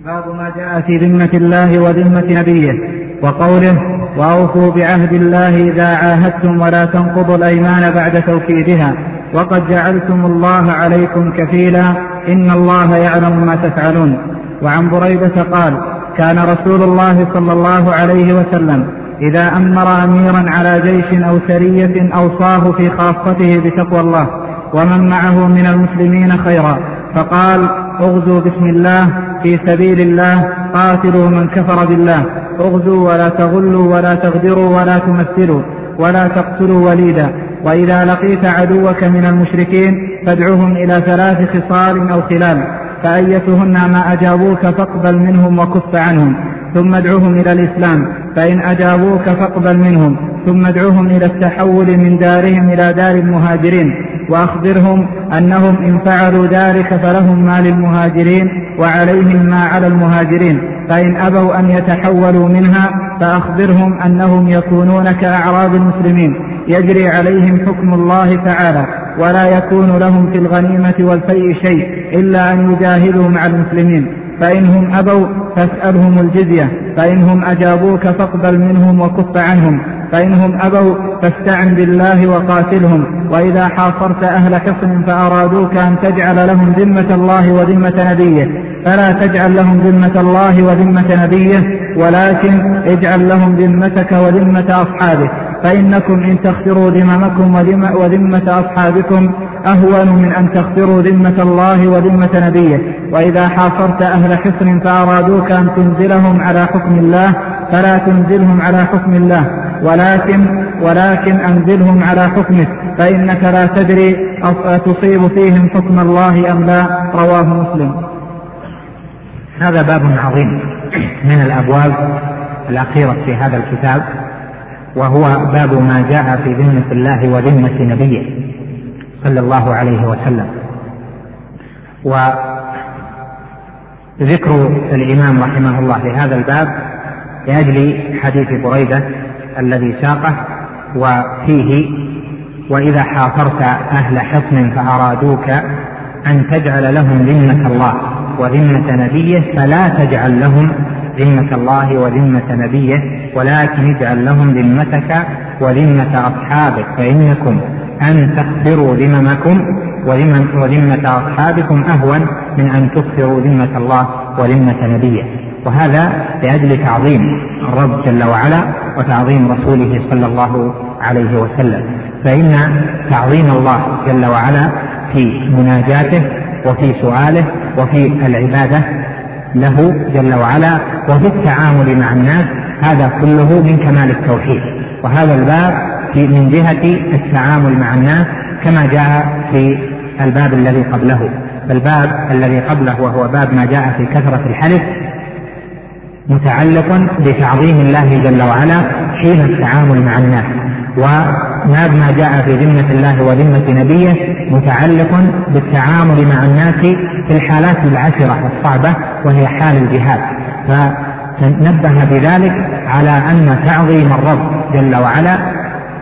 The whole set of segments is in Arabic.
باب ما جاء في ذمة الله وذمة نبيه، وقوله: وأوفوا بعهد الله إذا عاهدتم ولا تنقضوا الأيمان بعد توكيدها وقد جعلتم الله عليكم كفيلا إن الله يعلم ما تفعلون. وعن بريدة قال: كان رسول الله صلى الله عليه وسلم إذا أمر أميرا على جيش أو سرية أوصاه في خاصته بتقوى الله ومن معه من المسلمين خيرا، فقال: اغزوا بسم الله في سبيل الله، قاتلوا من كفر بالله، اغزوا ولا تغلوا ولا تغدروا ولا تمثلوا ولا تقتلوا وليدا، وإذا لقيت عدوك من المشركين فادعهم إلى 3 خصال أو خلال، فأيتهن ما أجابوك فاقبل منهم وكف عنهم، ثم ادعهم إلى الإسلام، فإن أجابوك فاقبل منهم، ثم ادعهم إلى التحول من دارهم إلى دار المهاجرين، وأخبرهم أنهم إن فعلوا ذلك فلهم ما للمهاجرين وعليهم ما على المهاجرين، فإن أبوا أن يتحولوا منها فأخبرهم أنهم يكونون كأعراب المسلمين يجري عليهم حكم الله تعالى، ولا يكون لهم في الغنيمة والفيء شيء إلا أن يجاهدوا مع المسلمين، فإنهم أبوا فاسألهم الجزية، فإنهم أجابوك فاقبل منهم وكف عنهم، فإنهم أبوا فاستعن بالله وقاتلهم، وإذا حاصرت أهل حصن فأرادوك أن تجعل لهم ذمة الله وذمة نبيه فلا تجعل لهم ذمة الله وذمة نبيه، ولكن اجعل لهم ذمتك وذمة أصحابه، فإنكم إن تخسروا ذممكم وذمة أصحابكم أهون من أن تخسروا ذمة الله وذمة نبيه. وإذا حاصرت أهل حصن فأرادوك أن تنزلهم على حكم الله فلا تنزلهم على حكم الله، ولكن أنزلهم على حكمه، فإنك لا تدري أتصيب فيهم حكم الله أم لا. رواه مسلم. هذا باب عظيم من الأبواب الأخيرة في هذا الكتاب، وهو باب ما جاء في ذمة الله وذمة نبيه صلى الله عليه وسلم. وذكر الإمام رحمه الله لهذا الباب لأجل حديث بريدة الذي ساقه، وفيه: وإذا حاصرت أهل حصن فأرادوك أن تجعل لهم ذمة الله وذمة نبيه فلا تجعل لهم ذمة الله وذمة نبيه، ولكن اجعل لهم ذمتك وذمة أصحابك، فإنكم أن تخسروا ذممكم وذمة أصحابكم أهون من أن تخسروا ذمة الله وذمة نبيه. وهذا لأجل تعظيم الرب جل وعلا وتعظيم رسوله صلى الله عليه وسلم، فإن تعظيم الله جل وعلا في مناجاته وفي سؤاله وفي العبادة له جل وعلا وفي التعامل مع الناس، هذا كله من كمال التوحيد. وهذا الباب من جهة التعامل مع الناس كما جاء في الباب الذي قبله. الباب الذي قبله وهو باب ما جاء في كثرة الحلف متعلق بتعظيم الله جل وعلا حين التعامل مع الناس، وما جاء في ذمة الله وذمة نبيه متعلق بالتعامل مع الناس في الحالات العسرة والصعبة وهي حال الجهاد. فنبه بذلك على أن تعظيم الرب جل وعلا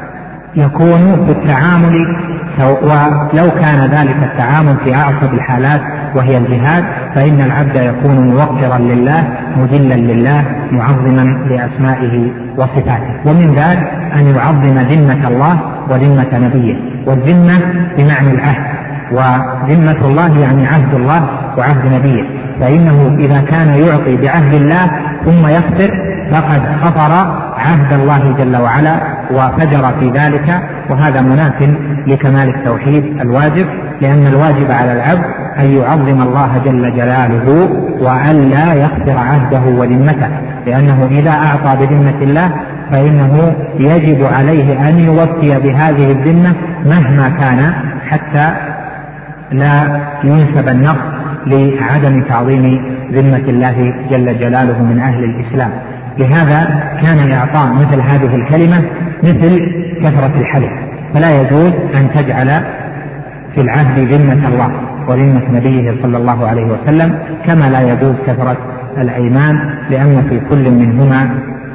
يكون في التعامل، ولو كان ذلك التعامل في أعصب الحالات وهي الجهاد، فإن العبد يكون موقرا لله مجلا لله معظما لأسمائه وصفاته. ومن ذلك أن يعظم ذمة الله وذمة نبيه، والذمة بمعنى العهد، وذمة الله يعني عهد الله وعهد نبيه، فإنه إذا كان يعطي بعهد الله ثم يخسر فقد خفر عهد الله جل وعلا وفجر في ذلك، وهذا مناف لكمال التوحيد الواجب، لأن الواجب على العبد أن يعظم الله جل جلاله وأن لا يخسر عهده وذمته، لأنه إذا أعطى بذمة الله فإنه يجب عليه أن يوفي بهذه الذمة مهما كان، حتى لا ينسب النقص لعدم تعظيم ذمة الله جل جلاله من أهل الإسلام. لهذا كان إعطاء مثل هذه الكلمة مثل كثرة الحلف، فلا يجوز أن تجعل في العهد ذمة الله وذمة نبيه صلى الله عليه وسلم، كما لا يجوز كثرة الأيمان، لأن في كل منهما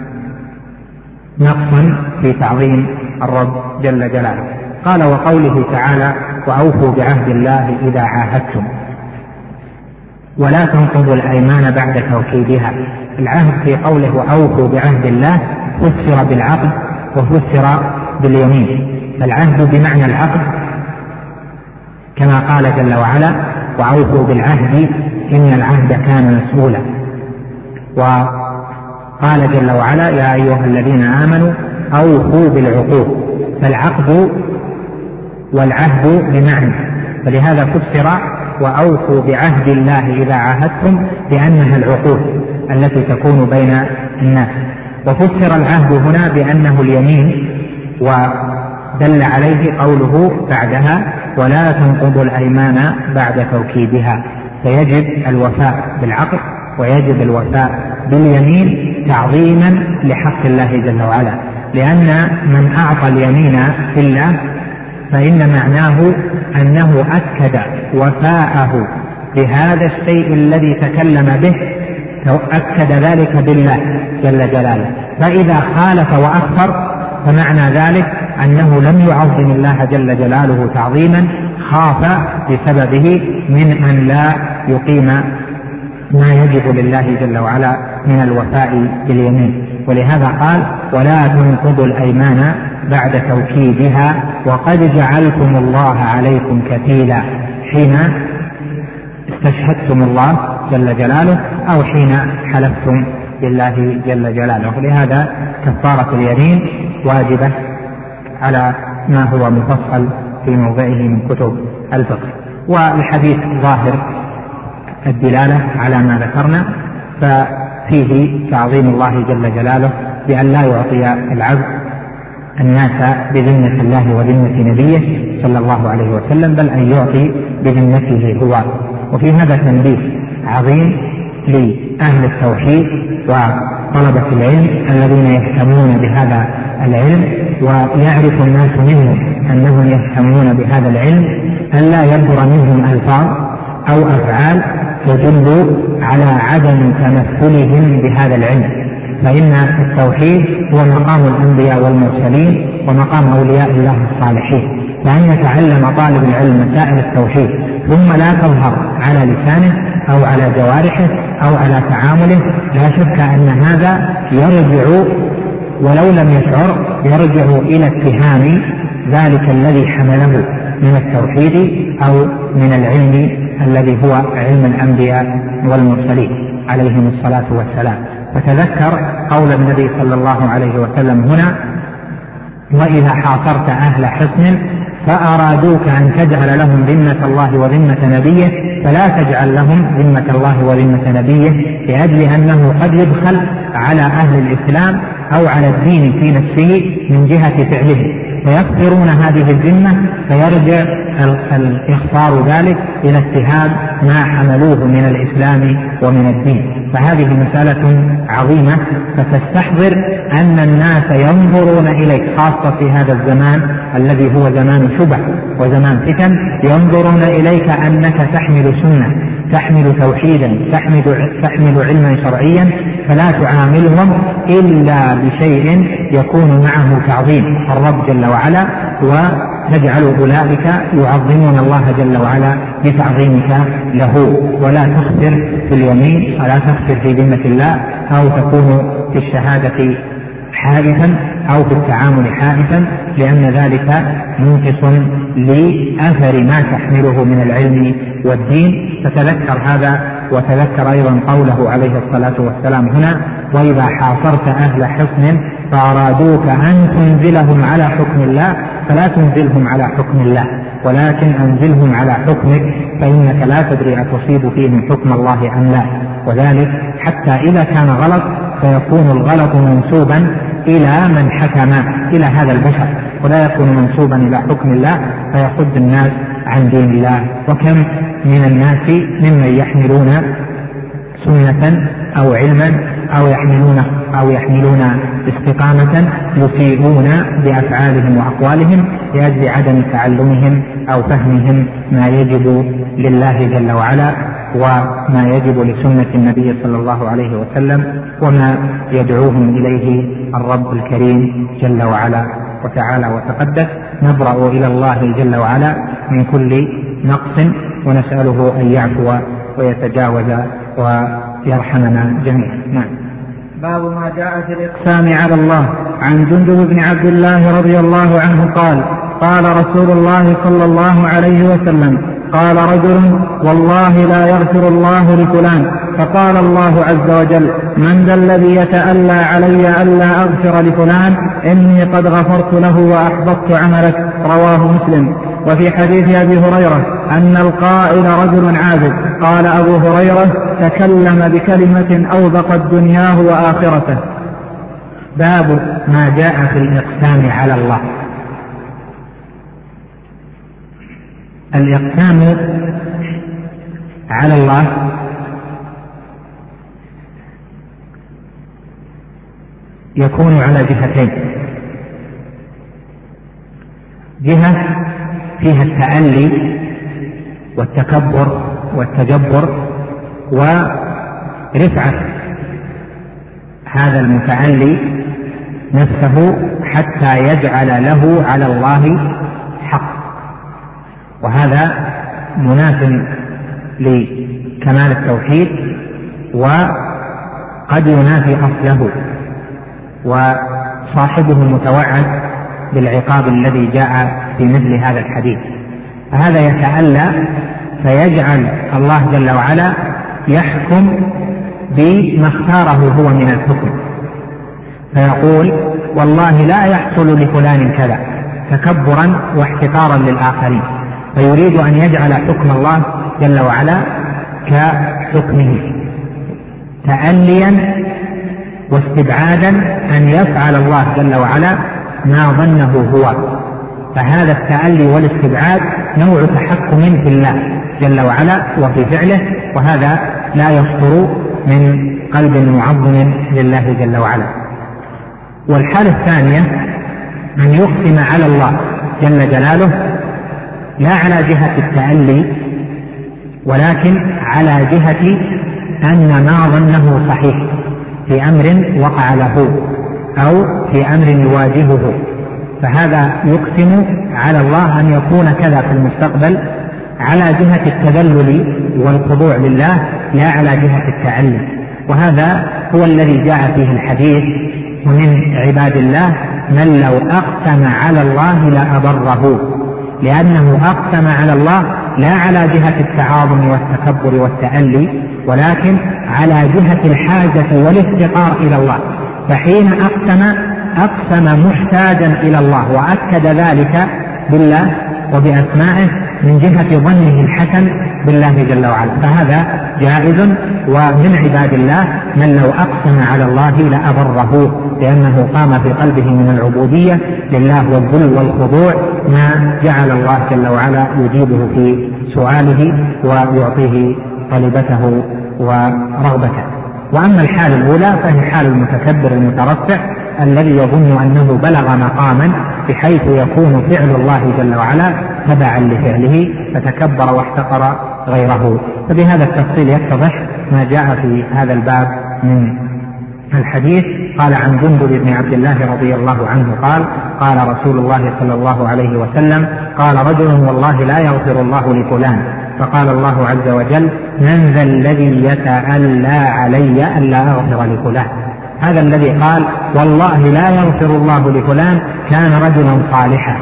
نقصا في تعظيم الرب جل جلاله. قال: وقوله تعالى: وأوفوا بعهد الله إذا عاهدتم. ولا تنقضوا الأيمان بعد توكيدها. العهد في قوله وأوفوا بعهد الله فسر بالعقد وفسر باليمين. فالعهد بمعنى العقد كما قال جل وعلا وأوفوا بالعهد إن العهد كان مسؤولا. وقال جل وعلا يا أيها الذين آمنوا أوفوا بالعقود. فالعقد والعهد بمعنى، فلهذا فسر وأوفوا بعهد الله إذا عاهدتم بأنها العقود التي تكون بين الناس. وفسر العهد هنا بأنه اليمين، ودل عليه قوله بعدها ولا تنقضوا الأيمان بعد توكيدها. فيجب الوفاء بالعقد ويجب الوفاء باليمين تعظيما لحق الله جل وعلا، لأن من أعطى اليمين في الله فإن معناه أنه أكد وفاءه بهذا الشيء الذي تكلم به، أكد ذلك بالله جل جلاله. فإذا خالف وأكثر فمعنى ذلك أنه لم يعظم الله جل جلاله تعظيما، خاف بسببه من أن لا يقيم ما يجب لله جل وعلا من الوفاء باليمين. ولهذا قال ولا تنقضوا الأيمان بعد توكيدها وقد جعلتم الله عليكم كفيلا، حين استشهدتم الله جل جلاله أو حين حلفتم بالله جل جلاله. ولهذا كفارة اليمين واجبة على ما هو مفصل في موضعه من كتب الفقه. والحديث ظاهر الدلالة على ما ذكرنا، ففيه تعظيم الله جل جلاله بأن لا يعطي العبد الناس بذمة الله وذمة نبيه صلى الله عليه وسلم، بل أن يعطي بذمته هو. وفي هذا تنبيه عظيم لأهل التوحيد وطلبة العلم الذين يهتمون بهذا العلم، ويعرف الناس منهم أنهم يهتمون بهذا العلم، ألا يبدر منهم ألفاظ أو أفعال تدل على عدم تمثلهم بهذا العلم. فإن التوحيد هو مقام الأنبياء والمرسلين ومقام أولياء الله الصالحين، فأن يتعلم طالب العلم مسائل التوحيد ثم لا تظهر على لسانه أو على جوارحه أو على تعامله، لا شك أن هذا يرجع ولو لم يشعر يرجع إلى اتهام ذلك الذي حمله من التوحيد أو من العلم الذي هو علم الأنبياء والمرسلين عليهم الصلاة والسلام. فتذكر قول النبي صلى الله عليه وسلم هنا وإذا حاصرت أهل حصن فأرادوك أن تجعل لهم ذمة الله وذمة نبيه فلا تجعل لهم ذمة الله وذمة نبيه، لأجل أنه قد يدخل على أهل الإسلام أو على الدين في نفسه من جهة فعله فيكثرون هذه الذمة، فيرجع إخطار ذلك إلى اتهام ما حملوه من الإسلام ومن الدين. فهذه مسألة عظيمة، فتستحضر أن الناس ينظرون إليك خاصة في هذا الزمان الذي هو زمان شبه وزمان فتن، ينظرون إليك أنك تحمل سنة، تحمل توحيدا، تحمل علما شرعيا، فلا تعاملهم إلا بشيء يكون معه تعظيم الرب جل وعلا، وتجعل أولئك يعظمون الله جل وعلا بتعظيمك له. ولا تخسر في اليمين ولا تخسر في ذمة الله، أو تكون في الشهادة حائفا أو في التعامل حائفا، لأن ذلك منقص لأثر ما تحمله من العلم والدين. فتذكر هذا، وتذكر أيضا قوله عليه الصلاة والسلام هنا وإذا حاصرت أهل حصن فأرادوك أن تنزلهم على حكم الله فلا تنزلهم على حكم الله ولكن أنزلهم على حكمك، فإنك لا تدري أتصيب فيهم حكم الله أم لا. وذلك حتى إذا كان غلط فيكون الغلط منسوبا إلى من حكم إلى هذا البشر، ولا يكون منسوبا إلى حكم الله فيصد الناس عن دين الله. وكم من الناس ممن يحملون سنة أو علما أو يحملون استقامة يسيئون بأفعالهم وأقوالهم لأجل عدم تعلمهم أو فهمهم ما يجب لله جل وعلا وما يجب لسنة النبي صلى الله عليه وسلم وما يدعوهم إليه الرب الكريم جل وعلا وتعالى وتقدس. نبرأ إلى الله جل وعلا من كل نقص ونسأله أن يعفو ويتجاوز ويرحمنا جميعا. نعم. باب ما جاء في الإقسام على الله. عن جندب بن عبد الله رضي الله عنه قال قال رسول الله صلى الله عليه وسلم قال رجل والله لا يغفر الله لفلان، فقال الله عز وجل من ذا الذي يتألى علي ألا أغفر لفلان إني قد غفرت له وأحبطت عملك. رواه مسلم. وفي حديث أبي هريرة أن القائل رجل عابد. قال أبو هريرة تكلم بكلمة أوبقت دنياه وآخرته. باب ما جاء في الإقسام على الله. الإقسام على الله يكون على جهتين: جهة فيها التألي والتكبر والتجبر ورفعة هذا المتألي نفسه حتى يجعل له على الله حق، وهذا مناف لكمال التوحيد وقد ينافي أصله، وصاحبه متوعد بالعقاب الذي جاء في مثل هذا الحديث. فهذا يتألى فيجعل الله جل وعلا يحكم بما اختاره هو من الحكم، فيقول والله لا يحصل لفلان كذا تكبرا واحتقارا للآخرين، فيريد أن يجعل حكم الله جل وعلا كحكمه تأليا واستبعادا أن يفعل الله جل وعلا ما ظنه هو. فهذا التألي والاستبعاد نوع تحكم في الله جل وعلا وفي فعله، وهذا لا يصدر من قلب معظم لله جل وعلا. والحالة الثانية أن يقسم على الله جل جلاله لا على جهة التألي ولكن على جهة أن ما ظنه صحيح في أمر وقع له أو في أمر يواجهه، فهذا يقسم على الله أن يكون كذا في المستقبل على جهة التذلل والخضوع لله لا على جهة التعلي. وهذا هو الذي جاء فيه الحديث: ومن عباد الله من لو أقسم على الله لأبره، لأنه أقسم على الله لا على جهة التعاظم والتكبر والتألي ولكن على جهة الحاجة والافتقار إلى الله، فحين أقسم محتاجا إلى الله وأكد ذلك بالله وبأسمائه من جهة ظنه الحسن بالله جل وعلا، فهذا جائز. ومن عباد الله من لو أقسم على الله لأبره، لأنه قام في قلبه من العبودية لله والذل والخضوع ما جعل الله جل وعلا يجيبه في سؤاله ويعطيه طلبته ورغبته. وأما الحال الأولى فهي حال المتكبر المترفع الذي يظن أنه بلغ مقاما بحيث يكون فعل الله جل وعلا تبعا لفعله فتكبر واحتقر غيره. فبهذا التفصيل يتضح ما جاء في هذا الباب من الحديث. قال عن جندب بن عبد الله رضي الله عنه قال قال رسول الله صلى الله عليه وسلم قال رجل والله لا يغفر الله لفلان، فقال الله عز وجل من ذا الذي يتألى علي ألا أغفر لفلان. هذا الذي قال والله لا يغفر الله لفلان كان رجلا صالحا،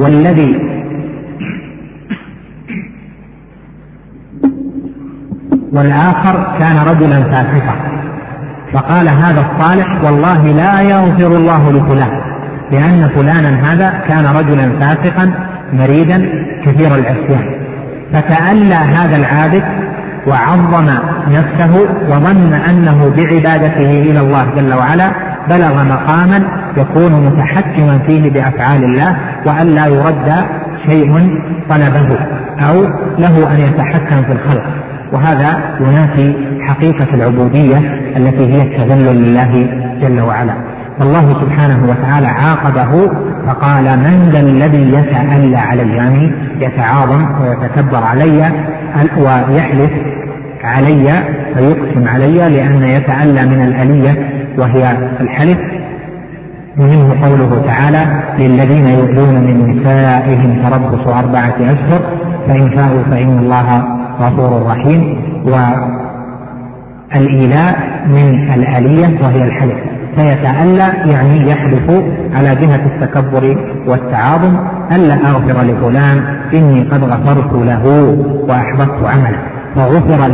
والآخر كان رجلا فاسقا، فقال هذا الصالح والله لا يغفر الله لفلان، لأن فلانا هذا كان رجلا فاسقا مريدا كثير العصيان. فتألى هذا العابد وعظم نفسه وظن أنه بعبادته إلى الله جل وعلا بلغ مقاما يكون متحكما فيه بأفعال الله وأن لا يرد شيء طلبه أو له أن يتحكم في الخلق، وهذا ينافي حقيقة العبودية التي هي التذلل لله جل وعلا. فالله سبحانه وتعالى عاقبه فقال من ذا الذي يتألى علي، يعني يتعاظم ويتكبر علي ويحلف علي فيقسم علي، لأن يتألى من الألية وهي الحلف. ومنه قوله تعالى للذين يؤلون من نسائهم تربص 4 أشهر فإن فاءوا فإن الله غفور رحيم. والإيلاء من الآلية وهي الحلف، فيتألى يعني يحلف على جهة التكبر والتعاظم: ألا أغفر لفلان إني قد غفرت له وأحبطت عمله، فغفر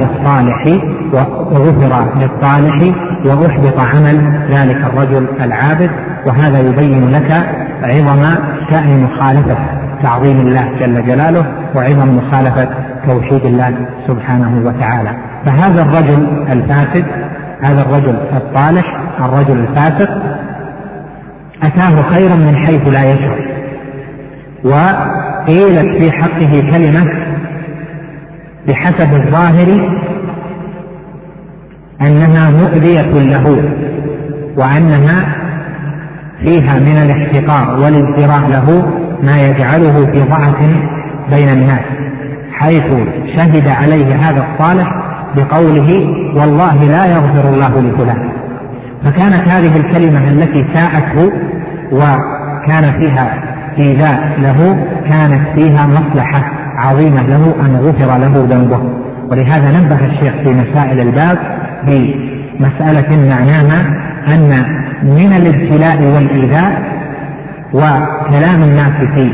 للصالح وأحبط عمل ذلك الرجل العابد. وهذا يبين لك عظم شأن مخالفة تعظيم الله جل جلاله وعظم مخالفة توحيد الله سبحانه وتعالى. فهذا الرجل الفاسد، هذا الرجل الصالح، الرجل الفاسق، أتاه خيرا من حيث لا يشعر، وقيلت في حقه كلمة بحسب الظاهر أنها مؤذية له، وأنها فيها من الاحتقار والازدراء له ما يجعله في ضعف بين الناس، حيث شهد عليه هذا الصالح بقوله: والله لا يغفر الله لفلان. فكانت هذه الكلمة التي ساءته وكان فيها إيذاء له كانت فيها مصلحة عظيمة له أن غفر له ذنبه. ولهذا نبه الشيخ في مسائل الباب بمسألة معناها أن من الابتلاء والإيذاء وكلام الناس في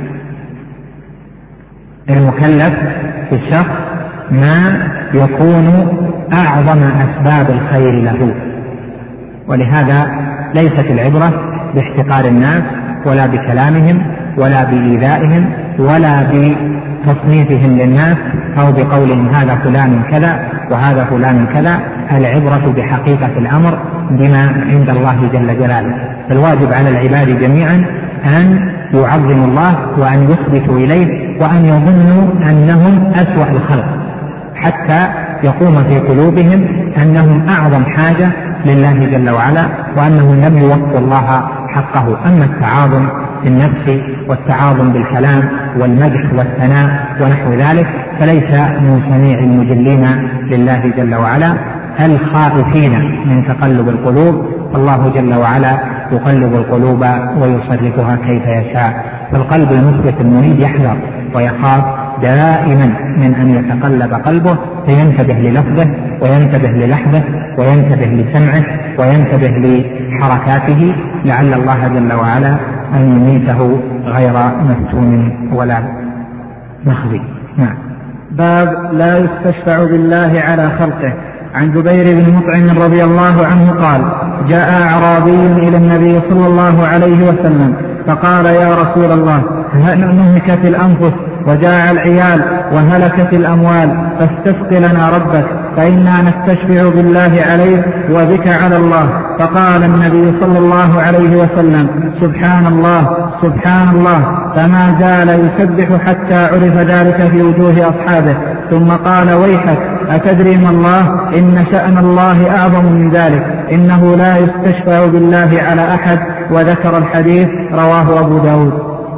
المكلف في الشخص ما يكون أعظم أسباب الخير له. ولهذا ليست العبرة باحتقار الناس ولا بكلامهم ولا بإيذائهم ولا بتصنيفهم للناس أو بقولهم هذا فلان كذا وهذا فلان كذا. العبرة بحقيقة الأمر بما عند الله جل جلاله. فالواجب على العباد جميعا أن يعظموا الله وأن يثبتوا إليه وأن يظنوا أنهم أسوأ الخلق، حتى يقوم في قلوبهم أنهم أعظم حاجة لله جل وعلا وأنهم لم يوفوا الله حقه. أما التعاظم بالنفس والتعاظم بالكلام والمدح والثناء ونحو ذلك فليس من صنيع المجلين لله جل وعلا الخائفين من تقلب القلوب. الله جل وعلا يقلب القلوب ويصرفها كيف يشاء. فالقلب المثبت المريد يحذر ويخاف دائما من أن يتقلب قلبه، فينتبه للفظه وينتبه للحظه وينتبه لسمعه وينتبه لحركاته، لعل الله جل وعلا أن يميته غير مفتون ولا مخزي. نعم. باب لا يستشفع بالله على خلقه. عن جبير بن مطعم رضي الله عنه قال: جاء أعرابي إلى النبي صلى الله عليه وسلم فقال: يا رسول الله، نهكت الأنفس وجاع العيال وهلكت الأموال، فاستسق لنا ربك فإنا نستشفع بالله عليك وبك على الله. فقال النبي صلى الله عليه وسلم: سبحان الله سبحان الله، فما زال يسبح حتى عرف ذلك في وجوه أصحابه. ثم قال: ويحك، أتدري ما الله؟ إن شأن الله أعظم من ذلك، إنه لا يستشفع بالله على أحد. وذكر الحديث، رواه أبو داود.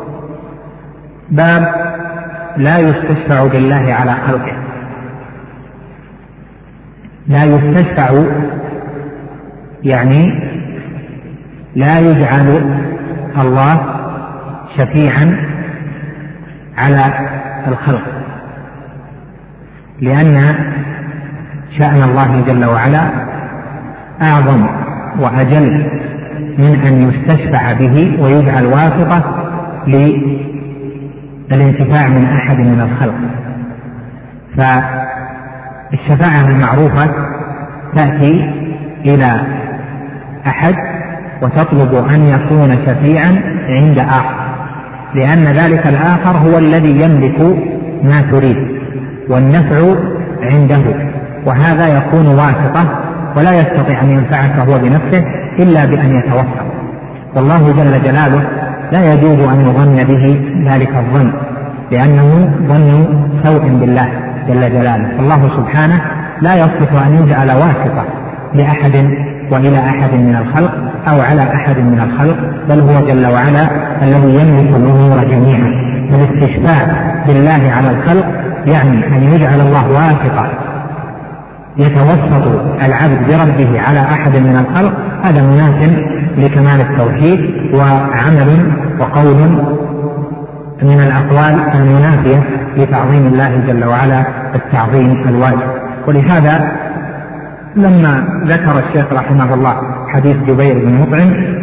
باب لا يستشفع بالله على خلقه. لا يستشفع يعني لا يجعل الله شفيعا على الخلق، لأن شأن الله جل وعلا أعظم وأجل من أن يستشفع به ويجعل واسطة للانتفاع من أحد من الخلق. فالشفاعة المعروفة تأتي إلى أحد وتطلب أن يكون شفيعا عند آخر، لأن ذلك الآخر هو الذي يملك ما تريد والنفع عنده، وهذا يكون واسطة ولا يستطيع أن ينفعك هو بنفسه إلا بأن يتوفق. والله جل جلاله لا يجوز أن يظن به ذلك الظن، لأنه ظن سوء بالله جل جلاله. فالله سبحانه لا يصلح أن يجعل واسطة لأحد وإلى أحد من الخلق أو على أحد من الخلق، بل هو جل وعلا الذي يملك الأمور جميعا. فالاستشفاع بالله على الخلق يعني أن يجعل الله واسطة يتوسط العبد بربه على أحد من الخلق، هذا مناسب لكمال التوحيد وعمل وقول من الأقوال المنافية لتعظيم الله جل وعلا التعظيم الواجب. ولهذا لما ذكر الشيخ رحمه الله حديث جبير بن مطعم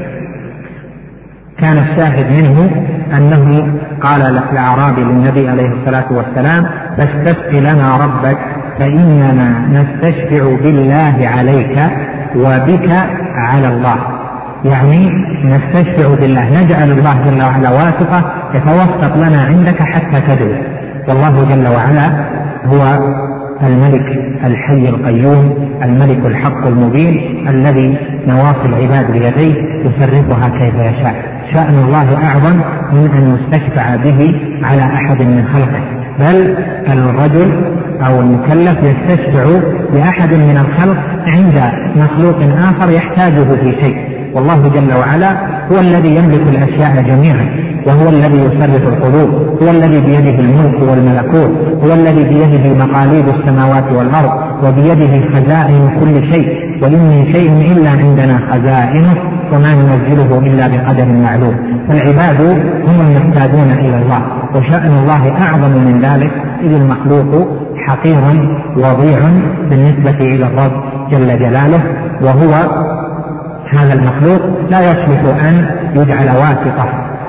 كان الشاهد منه أنه قال الأعرابي للنبي عليه الصلاة والسلام: فاستشفع لنا ربك فإننا نستشفع بالله عليك وبك على الله. يعني نستشفع بالله، نجعل الله جل وعلا واسطة يتوسط لنا عندك حتى تدعو. والله جل وعلا هو الملك الحي القيوم، الملك الحق المبين، الذي نواصي العباد بيديه يصرفها كيف يشاء. شأن الله أعظم من أن يستشفع به على أحد من خلقه، بل الرجل أو المكلف يستشفع بأحد من الخلق عند مخلوق آخر يحتاجه في شيء. والله جل وعلا هو الذي يملك الأشياء جميعا، وهو الذي يصرف القلوب، هو الذي بيده الملك والملكوت، هو الذي بيده مقاليد السماوات والأرض، وبيده خزائن كل شيء، وإن من شيء إلا عندنا خزائنه وما ننزله إلا بقدر معلوم. فالعباد هم المحتاجون إلى الله، وشأن الله أعظم من ذلك، إذ المخلوق حقير وضيع بالنسبة إلى الرب جل جلاله، وهو هذا المخلوق لا يصلح أن يجعل واسطة،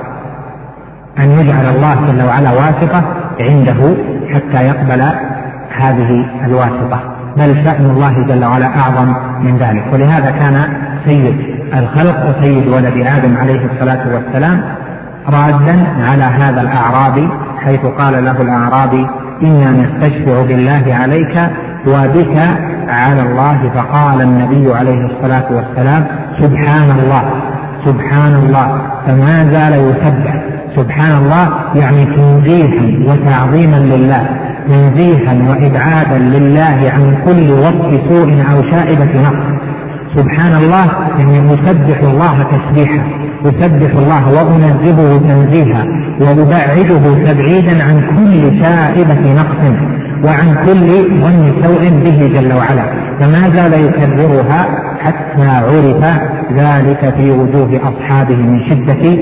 أن يجعل الله جل وعلا واسطة عنده حتى يقبل هذه الواسطة، بل شأن الله جل وعلا أعظم من ذلك. ولهذا كان سيد الخلق وسيد ولد آدم عليه الصلاة والسلام رادا على هذا الأعرابي، حيث قال له الأعرابي: إنا نستشفع بالله عليك وبك على الله. فقال النبي عليه الصلاة والسلام: سبحان الله سبحان الله، فما زال يسبح. سبحان الله يعني تنزيها وتعظيما لله، تنزيها وإبعادا لله عن كل وصف سوء أو شائبة نقص. سبحان الله يعني يسبح الله تسبيحا، يسبح الله وأنزهه تنزيها، وأبعده تبعيدا عن كل شائبة نقص وعن كل ظن سوء به جل وعلا. فما زال يكررها حتى عرف ذلك في وجوه أصحابه من شدة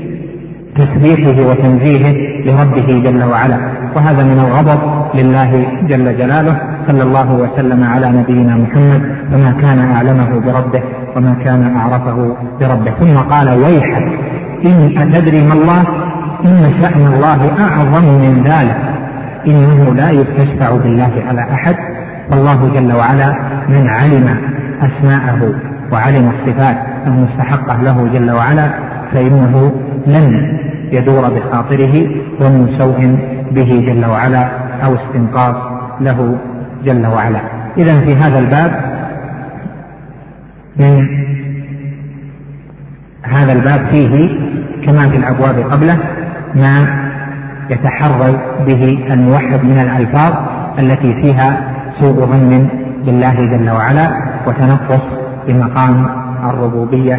تسبيحه وتنزيهه لربه جل وعلا. وهذا من الغضب لله جل جلاله. صلى الله وسلم على نبينا محمد، فما كان أعلمه بربه وما كان أعرفه بربه. ثم قال: ويحك إن أتدري ما الله، إن شأن الله أعظم من ذلك، إنه لا يستشفع بالله على أحد. فالله جل وعلا من علم أسماءه وعلم الصفات المستحقة له جل وعلا فإنه لن يدور بخاطره ظن سوء به جل وعلا أو استنقاص له جل وعلا. إذن في هذا الباب، من هذا الباب فيه كما في الأبواب قبله ما يتحرر به الموحد من الألفاظ التي فيها سوء ظن بالله جل وعلا وتنقص بمقام الربوبية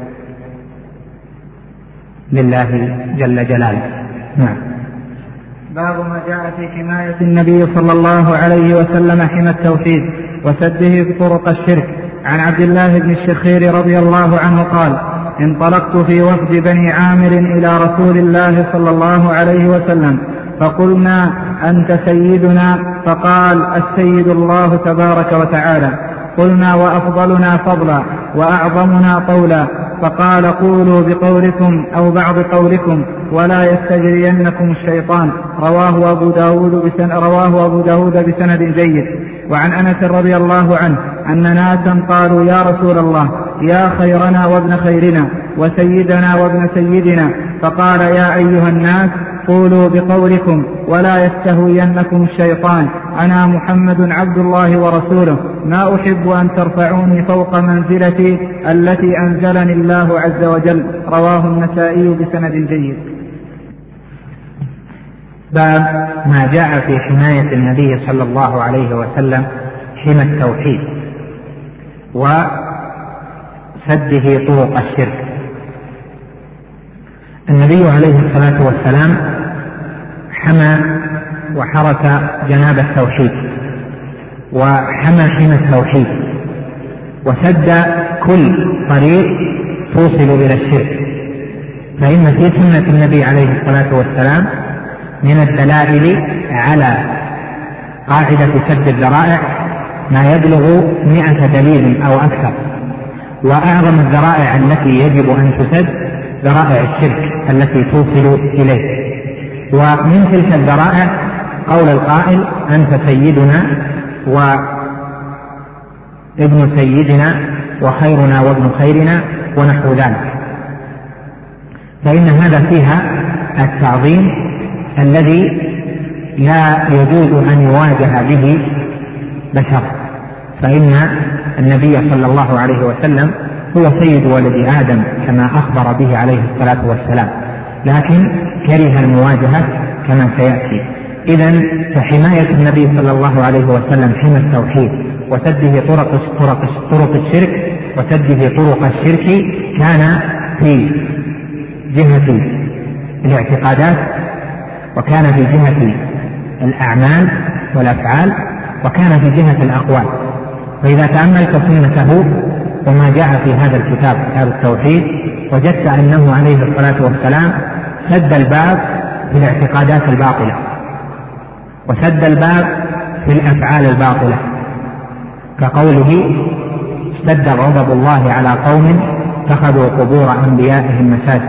لله جل جلاله. نعم. باب ما جاء في حماية النبي صلى الله عليه وسلم حمى التوحيد وسده طرق الشرك. عن عبد الله بن الشخير رضي الله عنه قال: انطلقت في وفد بني عامر إلى رسول الله صلى الله عليه وسلم فقلنا: أنت سيدنا؟ فقال: السيد الله تبارك وتعالى. قلنا: وأفضلنا فضلا وأعظمنا طولا؟ فقال: قولوا بقولكم أو بعض قولكم ولا يستجرينكم الشيطان. رواه أبو داود بسند جيد. وعن أنس رضي الله عنه أن ناسا قالوا: يا رسول الله، يا خيرنا وابن خيرنا وسيدنا وابن سيدنا. فقال: يا أيها الناس، قولوا بقولكم ولا يستهوينكم الشيطان. أنا محمد عبد الله ورسوله، ما أحب أن ترفعوني فوق منزلتي التي أنزلني الله عز وجل. رواه النسائي بسند جيد. باب ما جاء في حماية النبي صلى الله عليه وسلم حمى التوحيد وسده طرق الشرك. النبي عليه الصلاة والسلام حمى وحرس جناب التوحيد وحمى حمى التوحيد وسد كل طريق توصل إلى الشرك. فإن في سنة النبي عليه الصلاة والسلام من الدلائل على قاعدة سد الذرائع ما يبلغ 100 دليل أو أكثر، وأعظم الذرائع التي يجب أن تسد ذرائع الشرك التي توصل إليه. ومن تلك الذرائع قول القائل أنت سيدنا وابن سيدنا وخيرنا وابن خيرنا ونحو ذلك، فإن هذا فيها التعظيم الذي لا يجوز أن يواجه به بشر، فإن النبي صلى الله عليه وسلم هو سيد ولد آدم كما أخبر به عليه الصلاة والسلام، لكن كره المواجهة كما سيأتي. إذن فحماية النبي صلى الله عليه وسلم حمى التوحيد وسده طرق الشرك وسده طرق الشرك كان في جهة الاعتقادات، وكان في جهة الأعمال والأفعال، وكان في جهة الأقوال. فإذا تأملت سنته وما جاء في هذا الكتاب كتاب التوحيد وجدت أنه عليه الصلاة والسلام سد الباب في الاعتقادات الباطلة وسد الباب في الأفعال الباطلة، كقوله اشتد غضب الله على قوم اتخذوا قبور أنبيائهم مساجد،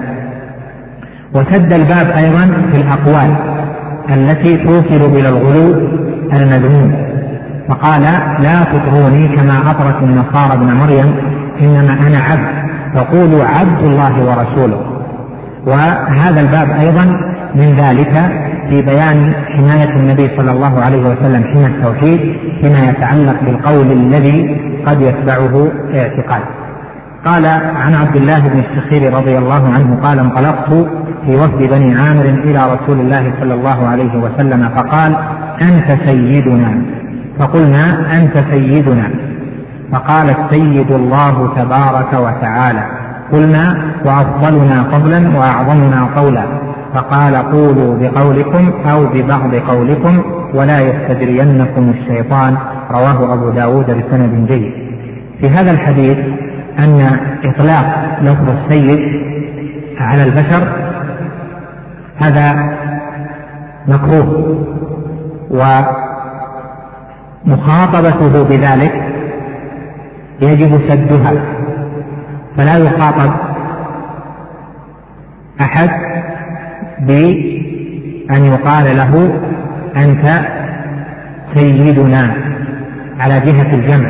وسد الباب أيضا في الأقوال التي توصل إلى الغلو المذموم، فقال لا تطروني كما أطرت النصارى ابن مريم إنما أنا عبد فقولوا عبد الله ورسوله. وهذا الباب أيضا من ذلك في بيان حماية النبي صلى الله عليه وسلم حمى التوحيد فيما يتعلق بالقول الذي قد يتبعه اعتقاد. قال عن عبد الله بن الشخير رضي الله عنه قال انطلقت في وفد بني عامر إلى رسول الله صلى الله عليه وسلم فقال أنت سيدنا، فقلنا أنت سيدنا، فقال السيد الله تبارك وتعالى، قلنا وأفضلنا فضلا وأعظمنا قولا، فقال قولوا بقولكم أو ببعض قولكم ولا يستدرينكم الشيطان، رواه أبو داود بسند جيد. في هذا الحديث أن إطلاق لفظ السيد على البشر هذا مكروه، ومخاطبته بذلك يجب سدها، فلا يخاطب أحد بأن يقال له أنت سيدنا على جهة الجمع،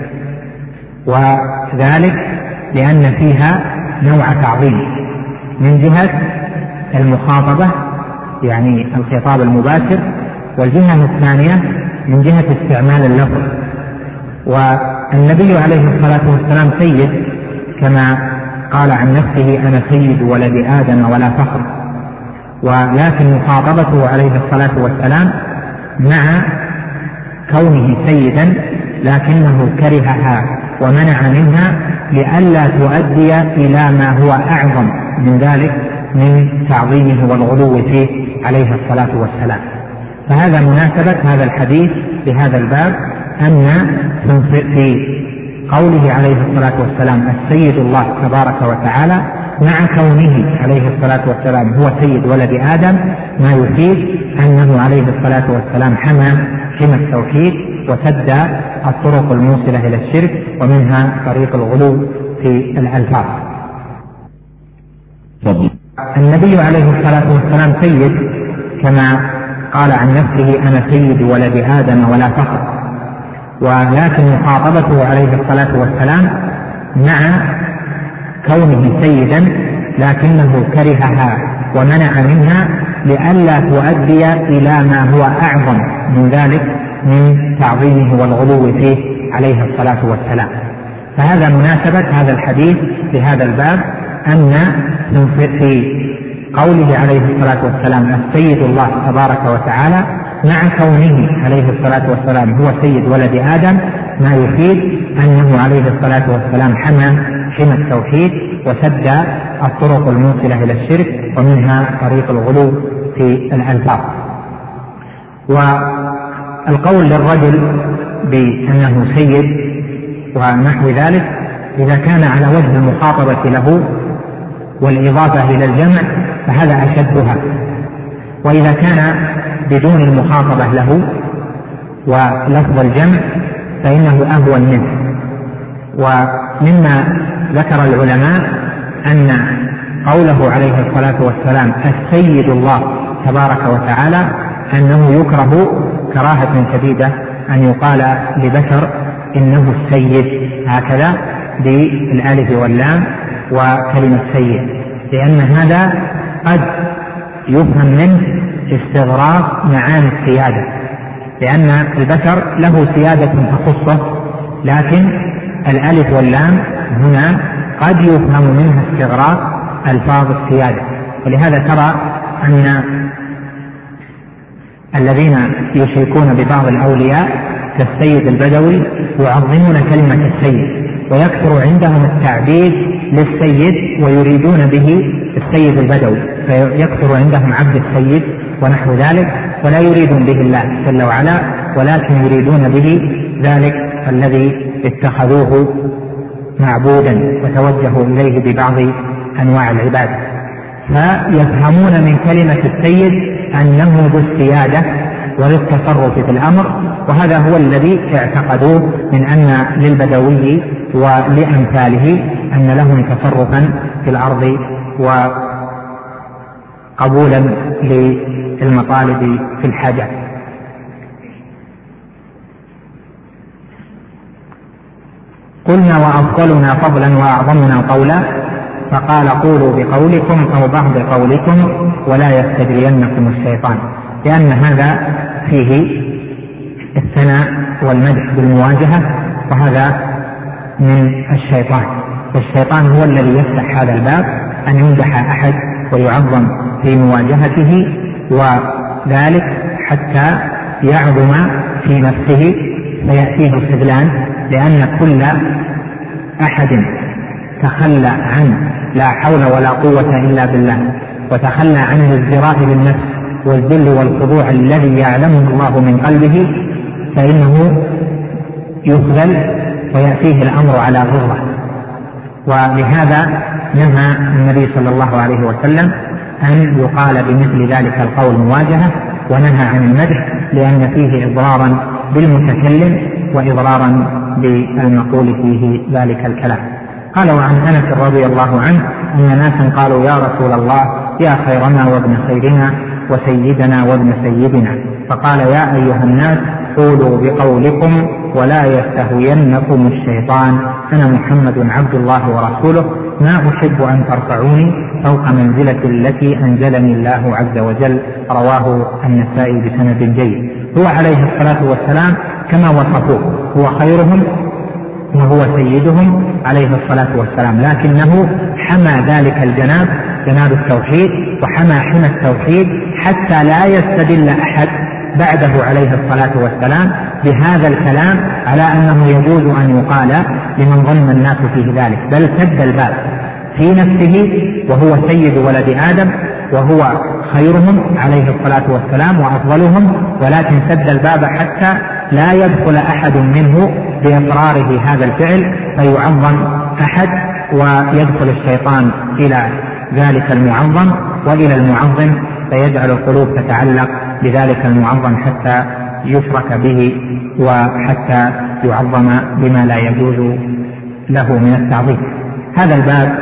وذلك لأن فيها نوع تعظيم من جهة المخاطبة يعني الخطاب المباشر، والجهة الثانية من جهة استعمال اللفظ. والنبي عليه الصلاة والسلام سيد كما قال عن نفسه أنا سيد ولد آدم ولا فخر، ولكن مخاطبته عليه الصلاة والسلام مع كونه سيدا لكنه كرهها ومنع منها لئلا تؤدي إلى ما هو أعظم من ذلك من تعظيمه والغلو فيه عليه الصلاة والسلام. فهذا مناسبة هذا الحديث بهذا الباب أن في قوله عليه الصلاة والسلام السيد الله تبارك وتعالى مع كونه عليه الصلاة والسلام هو سيد ولد آدم ما يفيد أنه عليه الصلاة والسلام حمى التوحيد وسد الطرق الموصلة إلى الشرك ومنها طريق الغلو في الألفاظ. النبي عليه الصلاة والسلام سيد كما قال عن نفسه أنا سيد ولد آدم ولا فخر، ولكن مخاطبته عليه الصلاة والسلام مع كونه سيدا لكنه كرهها ومنع منها لئلا تؤدي إلى ما هو أعظم من ذلك من تعظيمه والغلو فيه عليه الصلاة والسلام. فهذا مناسبة هذا الحديث بهذا الباب أن في قوله عليه الصلاة والسلام السيد الله تبارك وتعالى مع كونه عليه الصلاة والسلام هو سيد ولد آدم ما يفيد أنه عليه الصلاة والسلام حمى التوحيد وسد الطرق الموصلة إلى الشرك ومنها طريق الغلو في الألفاظ. والقول للرجل بأنه سيد ونحو ذلك إذا كان على وجه المخاطبة له والإضافة إلى الجمع فهذا أشدها، وإذا كان بدون المخاطبة له ولفظ الجمع فإنه أهون منه. ومما ذكر العلماء أن قوله عليه الصلاة والسلام السيد الله تبارك وتعالى أنه يكره كراهة شديدة أن يقال لبشر إنه السيد هكذا بالألف واللام وكلمة سيد، لأن هذا قد يفهم منه استغراق معاني السيادة، لأن البشر له سيادة تخصه، لكن الألف واللام هنا قد يفهم منها استغراق ألفاظ السيادة. ولهذا ترى أن الذين يشركون ببعض الأولياء كالسيد البدوي يعظمون كلمة السيد، ويكثر عندهم التعبيد للسيد ويريدون به السيد البدوي، فيكثر عندهم عبد السيد ونحو ذلك، ولا يريدون به الله جل وعلا، ولكن يريدون به ذلك الذي اتخذوه معبودا وتوجهوا إليه ببعض أنواع العبادة. فيفهمون من كلمة السيد أنه ذو السيادة وللتصرف في الأمر، وهذا هو الذي اعتقدوه من أن للبدوي ولأمثاله أن لهم تصرفا في الأرض وقبولا للمطالب في الحاجات. قلنا وأفضلنا فضلا وأعظمنا قولا، فقال قولوا بقولكم أو بعض قولكم ولا يستجرينكم الشيطان، لأن هذا فيه الثناء والمدح بالمواجهة، وهذا من الشيطان، والشيطان هو الذي يفتح هذا الباب أن يمدح أحد ويعظم في مواجهته، وذلك حتى يعظم في نفسه فيأتيه الخذلان، لأن كل أحد تخلى عن لا حول ولا قوة إلا بالله، وتخلى عن الازدراء بالنفس والذل والخضوع الذي يعلمه الله من قلبه، فإنه يخذل ويأتيه الأمر على غرة. ولهذا نهى النبي صلى الله عليه وسلم أن يقال بمثل ذلك القول مواجهة، ونهى عن المدح لأن فيه إضرارا بالمتكلم وإضرارا بالمقول فيه ذلك الكلام. قال وعن أنس رضي الله عنه أن ناسا قالوا يا رسول الله يا خيرنا وابن خيرنا وسيدنا وابن سيدنا، فقال يا أيها الناس قولوا بقولكم ولا يستهوينكم الشيطان، أنا محمد عبد الله ورسوله، ما أحب أن ترفعوني فوق منزلة التي أنزلني الله عز وجل. رواه النسائي بسند جيد. هو عليه الصلاة والسلام كما وصفوه هو خيرهم وهو سيدهم عليه الصلاة والسلام، لكنه حمى ذلك الجناب، جناب التوحيد، وحمى حمى التوحيد حتى لا يستدل أحد بعده عليه الصلاة والسلام بهذا الكلام على أنه يجوز أن يقال لمن ظن الناس فيه ذلك، بل سد الباب في نفسه وهو سيد ولد آدم وهو خيرهم عليه الصلاة والسلام وأفضلهم، ولكن سد الباب حتى لا يدخل أحد منه بإقراره هذا الفعل فيعظم أحد، ويدخل الشيطان إلى ذلك المعظم وإلى المعظم فيجعل القلوب تتعلق بذلك المعظم حتى يشرك به وحتى يعظم بما لا يجوز له من التعظيم. هذا الباب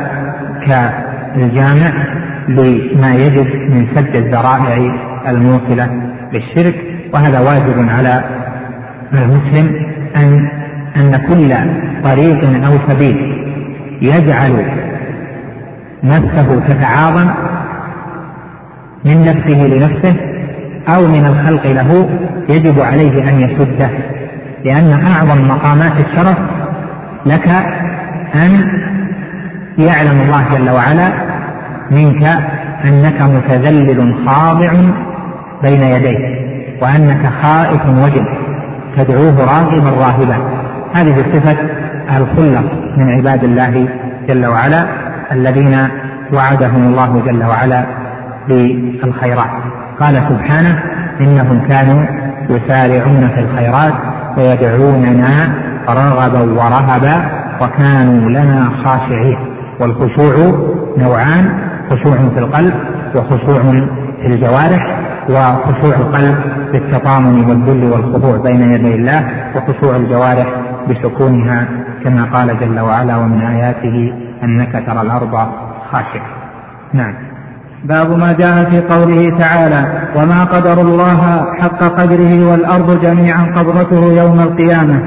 كالجامع لما يجب من سد الذرائع الموصلة للشرك، وهذا واجب على المسلم أن كل طريق أو سبيل يجعل نفسه تتعاظم من نفسه لنفسه أو من الخلق له يجب عليه أن يسده، لأن أعظم مقامات الشرف لك أن يعلم الله جل وعلا منك أنك متذلل خاضع بين يديه، وأنك خائف وجل تدعوه راغبا راهبا. هذه صفة الخلة من عباد الله جل وعلا الذين وعدهم الله جل وعلا بالخيرات. قال سبحانه إنهم كانوا يسارعون في الخيرات ويدعوننا رغبا ورهبا وكانوا لنا خاشعين. والخشوع نوعان: خشوع في القلب وخشوع في الجوارح. وخشوع القلب بالتطامن والذل والخضوع بين يدي الله، وخشوع الجوارح بسكونها كما قال جل وعلا: ومن آياته أنك ترى الأرض خاشعة. نعم. باب ما جاء في قوله تعالى: وما قدر الله حق قدره والأرض جميعا قبضته يوم القيامة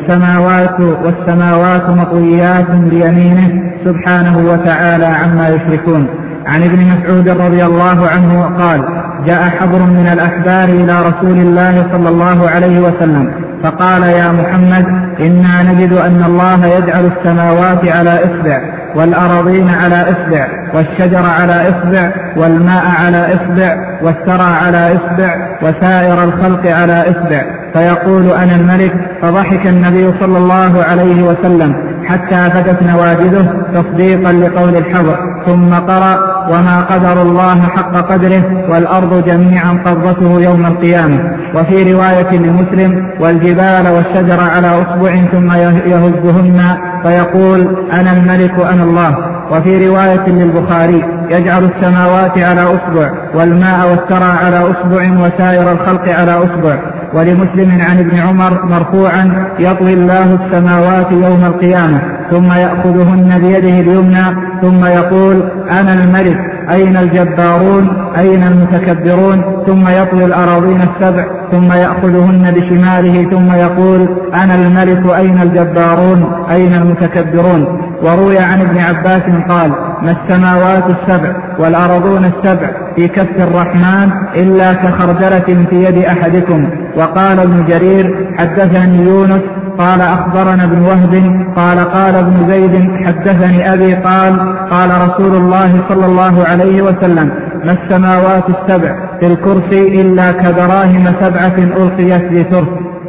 والسماوات مطويات بيمينه سبحانه وتعالى عما يشركون. عن ابن مسعود رضي الله عنه قال: جاء حبر من الأحبار إلى رسول الله صلى الله عليه وسلم فقال: يا محمد، إنا نجد أن الله يجعل السماوات على إصبع، والأراضين على إصبع، والشجر على إصبع، والماء على إصبع، والثرى على إصبع، وسائر الخلق على إصبع، فيقول: أنا الملك. فضحك النبي صلى الله عليه وسلم حتى بدت نواجذه تصديقا لقول الحبر، ثم قرأ: وما قدر الله حق قدره والأرض جميعا قبضته يوم القيامة. وفي رواية لمسلم: والجبال والشجر على أصبع ثم يهزهن فيقول: أنا الملك أنا الله. وفي رواية للبخاري: يجعل السماوات على أصبع، والماء والثرى على أصبع، وسائر الخلق على أصبع. ولمسلم عن ابن عمر مرفوعا: يطوي الله السماوات يوم القيامة ثم يأخذهن بيده اليمنى ثم يقول: أنا الملك، أين الجبارون، أين المتكبرون؟ ثم يطوي الأراضين السبع ثم يأخذهن بشماله ثم يقول: أنا الملك، أين الجبارون، أين المتكبرون؟ وروي عن ابن عباس قال: ما السماوات السبع والأرضون السبع في كف الرحمن إلا كخردلة في يد أحدكم. وقال ابن جرير: حدثني يونس قال: أخبرنا ابن وهب قال ابن زيد: حدثني أبي قال رسول الله صلى الله عليه وسلم: ما السماوات السبع في الكرسي إلا كدراهم سبعة ألقيت في ترس.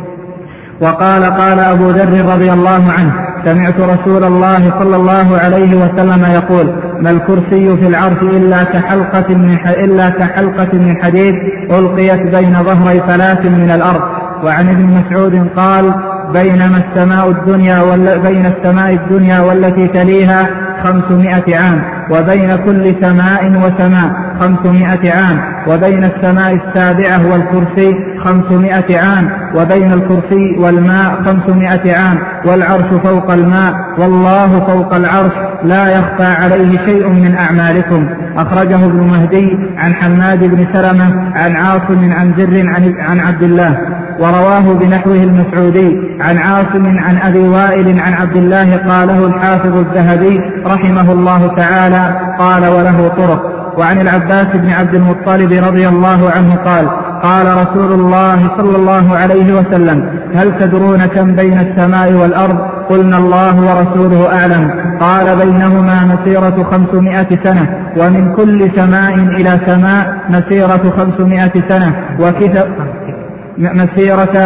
وقال أبو ذر رضي الله عنه: سمعت رسول الله صلى الله عليه وسلم يقول: ما الكرسي في العرش إلا كحلقة من حديد ألقيت بين ظهري ثلاث من الأرض. وعن ابن مسعود قال: بين السماء الدنيا والتي تليها 500 عام، وبين كل سماء وسماء 500 عام، وبين السماء السابعة والكرسي 500 عام، وبين الكرسي والماء 500 عام، والعرش فوق الماء، والله فوق العرش، لا يخفى عليه شيء من أعمالكم. أخرجه ابن مهدي عن حماد بن سلمة عن عاصم عن زر عن عبد الله. ورواه بنحوه المسعودي عن عاصم عن أبي وائل عن عبد الله قاله الحافظ الذهبي رحمه الله تعالى قال: وله طرق. وعن العباس بن عبد المطلب رضي الله عنه قال رسول الله صلى الله عليه وسلم: هل تدرون كم بين السماء والأرض؟ قلنا: الله ورسوله أعلم. قال: بينهما مسيرة 500 سنة، ومن كل سماء إلى سماء مسيرة 500 سنة، مسيرة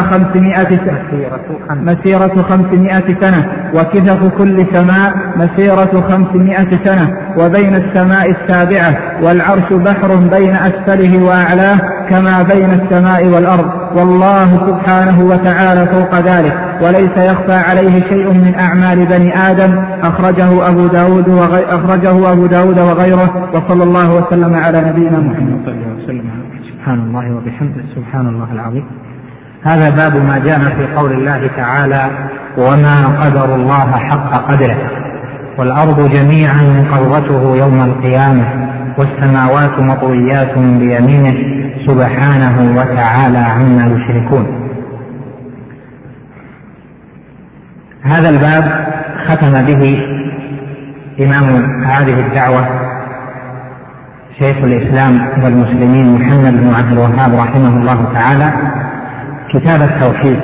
500 سنة، وكثف كل سماء مسيرة 500 سنة، وبين السماء السابعة والعرش بحر بين أسفله وأعلاه كما بين السماء والأرض، والله سبحانه وتعالى فوق ذلك، وليس يخفى عليه شيء من أعمال بني آدم. أخرجه أبو داود وغيره. وصلى الله وسلم على نبينا محمد صلى الله عليه وسلم. سبحان الله وبحمده، سبحان الله العظيم. هذا باب ما جاء في قول الله تعالى: وما قدر الله حق قدره والأرض جميعا قبضته يوم القيامة والسماوات مطويات بيمينه سبحانه وتعالى عما يشركون. هذا الباب ختم به إمام هذه الدعوة شيخ الإسلام والمسلمين محمد بن عبد الوهاب رحمه الله تعالى كتاب التوحيد.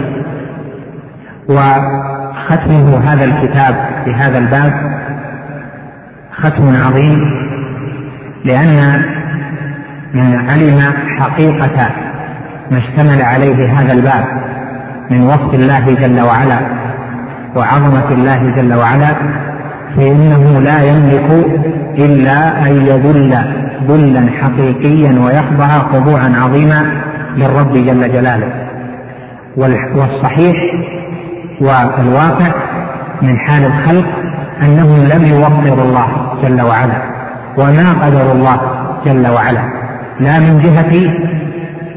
وختمه هذا الكتاب بهذا الباب ختم عظيم، لأن من علم حقيقة ما اشتمل عليه هذا الباب من وصف الله جل وعلا وعظمة الله جل وعلا، فإنه لا يملك إلا أن يذل ذلا حقيقيا ويخضع خضوعا عظيما للرب جل جلاله. والصحيح والواقع من حال الخلق أنهم لم يوقروا الله جل وعلا وما قدروا الله جل وعلا، لا من جهة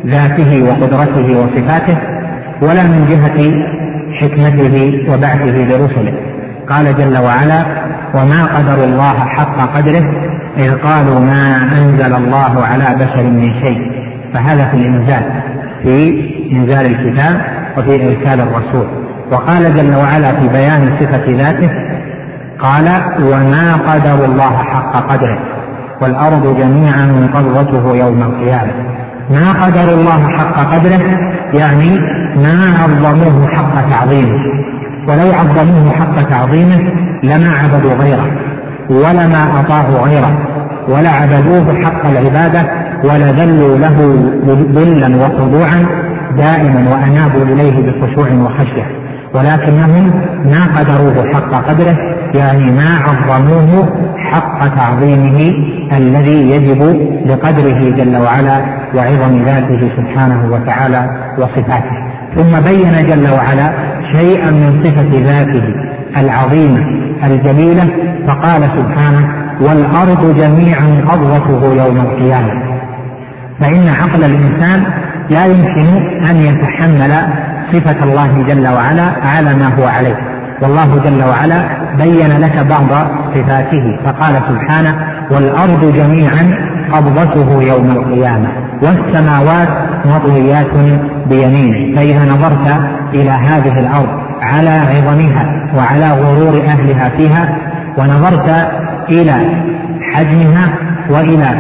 ذاته وقدرته وصفاته ولا من جهة حكمته وبعثه لرسله. قال جل وعلا: وما قدر الله حق قدره إذ قالوا ما أنزل الله على بشر من شيء. فهذا في الإنزال، في إنزال الكتاب وفي إرسال الرسول. وقال جل وعلا في بيان صفة ذاته قال: وما قدر الله حق قدره والأرض جميعا قبضته يوم القيامة. ما قدر الله حق قدره يعني ما عظموه حق تعظيمه، ولو عظموه حق تعظيمه لما عبدوا غيره ولما أطاعوا غيره ولا عبدوه حق العبادة ولذلوا له ذلا وخضوعا دائما وأنابوا إليه بخشوع وخشية، ولكنهم ما قدروه حق قدره يعني ما عظموه حق تعظيمه الذي يجب لقدره جل وعلا وعظم ذاته سبحانه وتعالى وصفاته. ثم بين جل وعلا شيئا من صفة ذاته العظيمة الجليلة فقال سبحانه: والأرض جميعا قبضته يوم القيامة. فإن عقل الإنسان لا يمكن أن يتحمل صفة الله جل وعلا على ما هو عليه، والله جل وعلا بين لك بعض صفاته فقال سبحانه: والأرض جميعا قبضته يوم القيامة والسماوات مطويات بيمينه. فإذا نظرت إلى هذه الأرض على عظمها وعلى غرور أهلها فيها، ونظرت إلى حجمها وإلى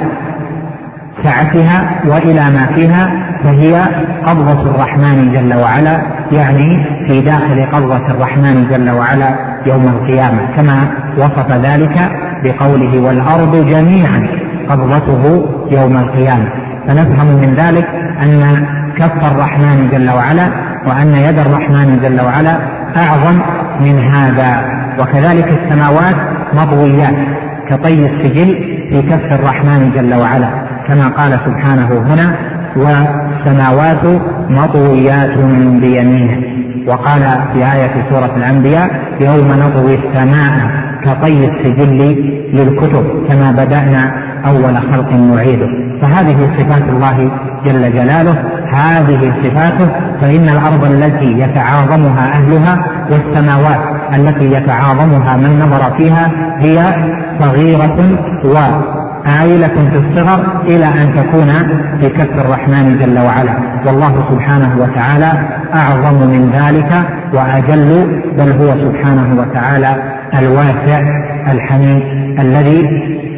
سعتها وإلى ما فيها، فهي قبضة الرحمن جل وعلا، يعني في داخل قبضة الرحمن جل وعلا يوم القيامة، كما وصف ذلك بقوله: والأرض جميعا قبضته يوم القيامة. فنفهم من ذلك أن كف الرحمن جل وعلا وأن يد الرحمن جل وعلا أعظم من هذا. وكذلك السماوات مطويات كطي السجل في كف الرحمن جل وعلا، كما قال سبحانه هنا: والسماوات مطويات بيمينه. وقال في آية سورة الأنبياء: يوم نطوي السماء كطي السجل للكتب كما بدأنا أول خلق نعيده. فهذه صفات الله جل جلاله، هذه صفاته. فإن الأرض التي يتعاظمها أهلها والسماوات التي يتعاظمها من نظر فيها هي صغيرة وآيلة في الصغر إلى أن تكون في كف الرحمن جل وعلا، والله سبحانه وتعالى أعظم من ذلك وأجل، بل هو سبحانه وتعالى الواسع الحميد الذي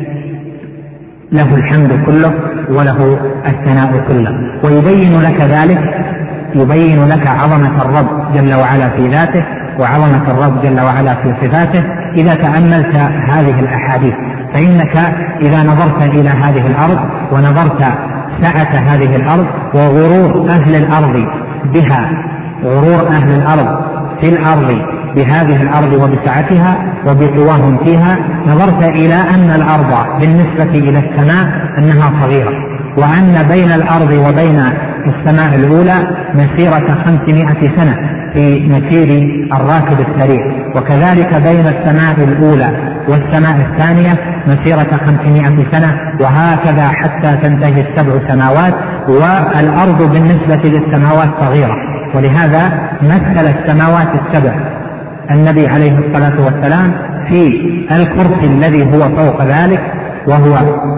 له الحمد كله وله الثناء كله. ويبين لك ذلك، يبين لك عظمة الرب جل وعلا في ذاته وعظمة الرب جل وعلا في صفاته إذا تأملت هذه الأحاديث. فإنك إذا نظرت إلى هذه الأرض ونظرت سعة هذه الأرض وغرور أهل الأرض بها، غرور أهل الأرض في الأرض بهذه الأرض وبسعتها وبقواهم فيها، نظرت إلى أن الأرض بالنسبة إلى السماء أنها صغيرة، وأن بين الأرض وبين السماء الأولى مسيرة 500 سنة في مسير الراكب السريع، وكذلك بين السماء الأولى والسماء الثانية مسيرة 500 سنة، وهكذا حتى تنتهي 7 سماوات، والأرض بالنسبة للسماوات صغيرة. ولهذا مثل السماوات ال7 النبي عليه الصلاة والسلام في الكرسي الذي هو فوق ذلك وهو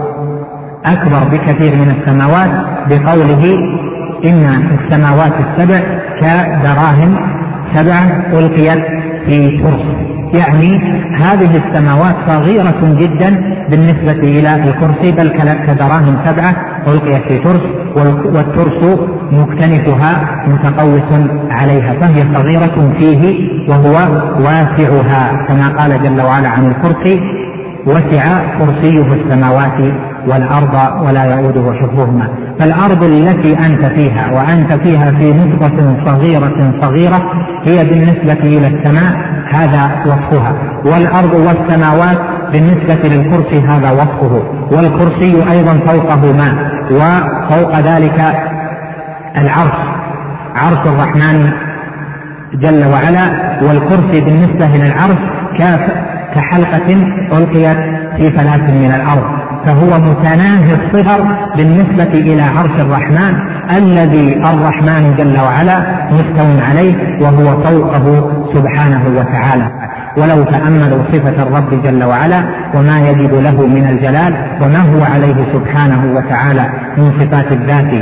أكبر بكثير من السماوات بقوله: إن السماوات ال7 كدراهم 7 ألقيت في ترس. يعني هذه السماوات صغيرة جدا بالنسبة إلى الكرسي، بل كدراهم 7 ألقيت في ترس، والترس مكتنفها متقوس عليها، فهي صغيرة فيه وهو واسعها، كما قال جل وعلا عن الكرسي: وسع كرسيه السماوات والأرض ولا يؤوده حفظهما. فالأرض التي أنت فيها وأنت فيها في نقطة صغيرة هي بالنسبة إلى السماء هذا وصفها، والأرض والسماوات بالنسبة للكرسي هذا وصفه، والكرسي أيضا فوقه ماء، وفوق ذلك العرش، عرش الرحمن جل وعلا، والكرسي بالنسبة للعرش كحلقة ألقيت في فلاة من الأرض، فهو متناهي الصغر بالنسبة إلى عرش الرحمن، الذي الرحمن جل وعلا مستو عليه وهو فوقه سبحانه وتعالى. ولو تأملوا صفة الرب جل وعلا وما يجد له من الجلال وما هو عليه سبحانه وتعالى من صفات الذات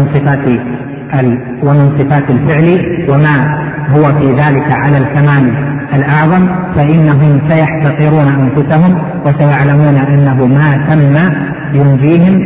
ومن صفات الفعل وما هو في ذلك على الكمال الأعظم، فإنهم سيحتقرون أنفسهم وسيعلمون أنه ما تم ينجيهم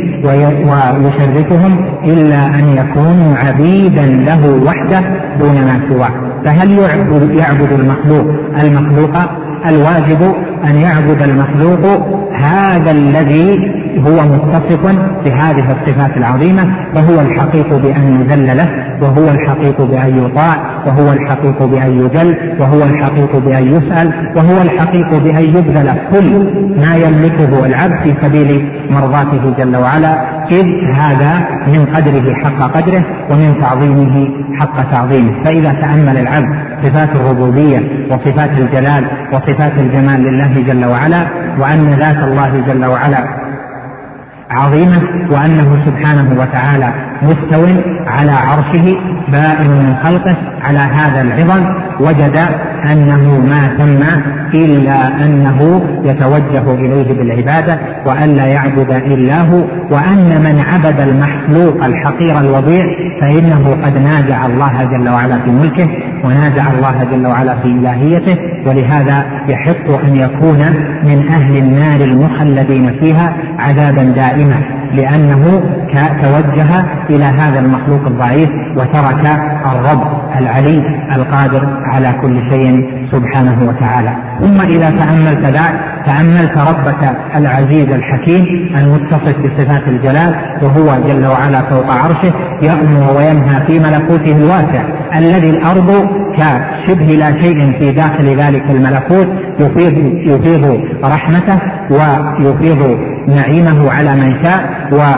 ويشرفهم إلا أن يكونوا عبيدا له وحده دون ما سواه. فهل يعبد المخلوق؟ الواجب أن يعبد المخلوق هذا الذي هو متصف بهذه الصفات العظيمة، وهو الحقيق بأن يذل له، وهو الحقيق بأن يطاع، وهو الحقيق بأن يجل، وهو الحقيق بأن يسأل، وهو الحقيق بأن يبذل كل ما يملكه العبد في سبيل مرضاته جل وعلا، إذ هذا من قدره حق قدره ومن تعظيمه حق تعظيمه. فإذا تأمل العبد صفات الربوبية وصفات الجلال وصفات الجمال لله جل وعلا، وأن ذات الله جل وعلا عظيمة، وأنه سبحانه وتعالى مستو على عرشه بائن من خلقه على هذا العظم، وجد أنه ما تم إلا أنه يتوجه إليه بالعبادة وأن لا يعبد إلا هو، وأن من عبد المخلوق الحقير الوضيع فإنه قد نازع الله جل وعلا في ملكه ونازع الله جل وعلا في إلهيته، ولهذا يحق أن يكون من أهل النار المخلدين فيها عذابا دائما، لأنه توجه إلى هذا المخلوق الضعيف وترك الرب العلي القادر على كل شيء سبحانه وتعالى. ثم إذا تأملت ربك العزيز الحكيم المتصف بصفات الجلال وهو جل وعلا فوق عرشه يأمر وينهى في ملكوته الواسع الذي الأرض كشبه لا شيء في داخل ذلك الملكوت، يفيض رحمته ويفيض نعيمه على من شاء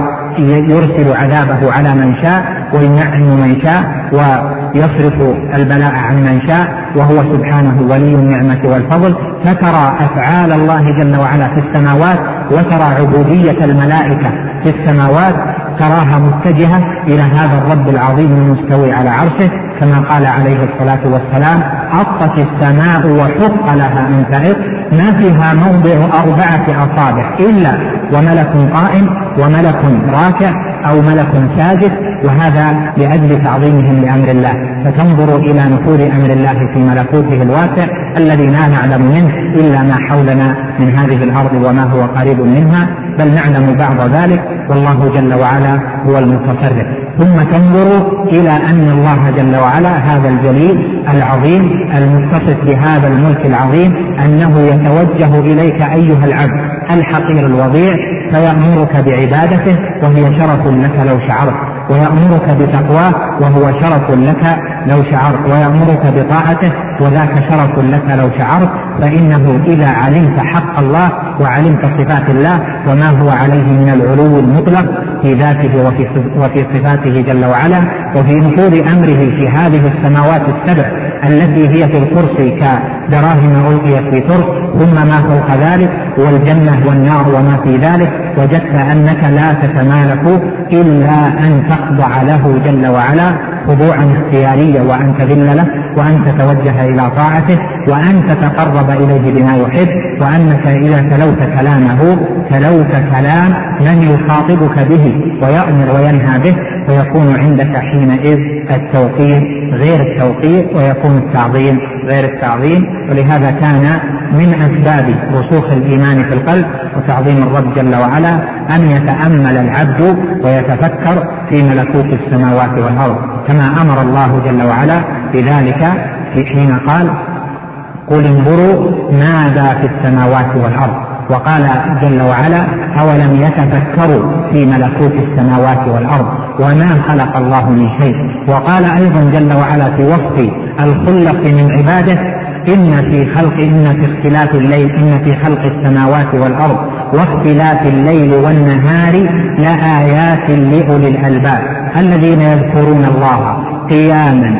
ويرسل عذابه على من شاء وينعم من شاء ويصرف البلاء عن من شاء، وهو سبحانه ولي النعمة والفضل. فترى أفعال الله جل وعلا في السماوات وترى عبودية الملائكة في السماوات تراها متجهة إلى هذا الرب العظيم المستوي على عرشه، كما قال عليه الصلاة والسلام: أطت السماء وحق لها أن تعط ما فيها موضع 4 أصابع إلا وملك قائم وملك راكع أو ملك ساجد، وهذا لأجل تعظيمهم لأمر الله. فتنظر إلى نفوذ أمر الله في ملكوته الواسع الذي لا نعلم منه إلا ما حولنا من هذه الأرض وما هو قريب منها، بل نعلم بعض ذلك، والله جل وعلا هو المتصرف. ثم تنظر إلى أن الله جل وعلا هذا الجليل العظيم المتصف بهذا الملك العظيم أنه يتوجه إليك أيها العبد الحقير الوضيع فيأمرك بعبادته وهي شرف لك لو شعرت، ويأمرك بتقواه وهو شرف لك لو شعرت، ويأمرك بطاعته وذاك شرف لك لو شعرت. فإنه إذا علمت حق الله وعلمت صفات الله وما هو عليه من العلو المطلق في ذاته وفي صفاته جل وعلا وفي نفوذ أمره في هذه السماوات السبع التي هي في الكرسي كدراهم ألقيت في ترس، ثم ما فوق ذلك والجنة والنار وما في ذلك، وجدت أنك لا تتمالك إلا أن تخضع له جل وعلا خضوعا اختياريا، وأن تذل له، وأن تتوجه إلى طاعته، وأن تتقرب إليه بما يحب، وأنك إذا تلوت كلامه تلوت كلام من يخاطبك به ويأمر وينهى به، ويكون عندك حينئذ التوقير غير التوقير ويكون التعظيم غير التعظيم. ولهذا كان من أسباب رسوخ الإيمان في القلب وتعظيم الرب جل وعلا أن يتأمل العبد ويتفكر في ملكوت السماوات والأرض، كما أمر الله جل وعلا بذلك في حين قال: قل انظروا ماذا في السماوات والأرض. وقال جل وعلا: أولم يتفكروا في ملكوت السماوات والأرض وما خلق الله من شيء. وقال أيضا جل وعلا في وصف الخلق من عباده: إن في اختلاف الليل إن في خلق السماوات والأرض واختلاف الليل والنهار لآيات لأولي الألباب الذين يذكرون الله قياما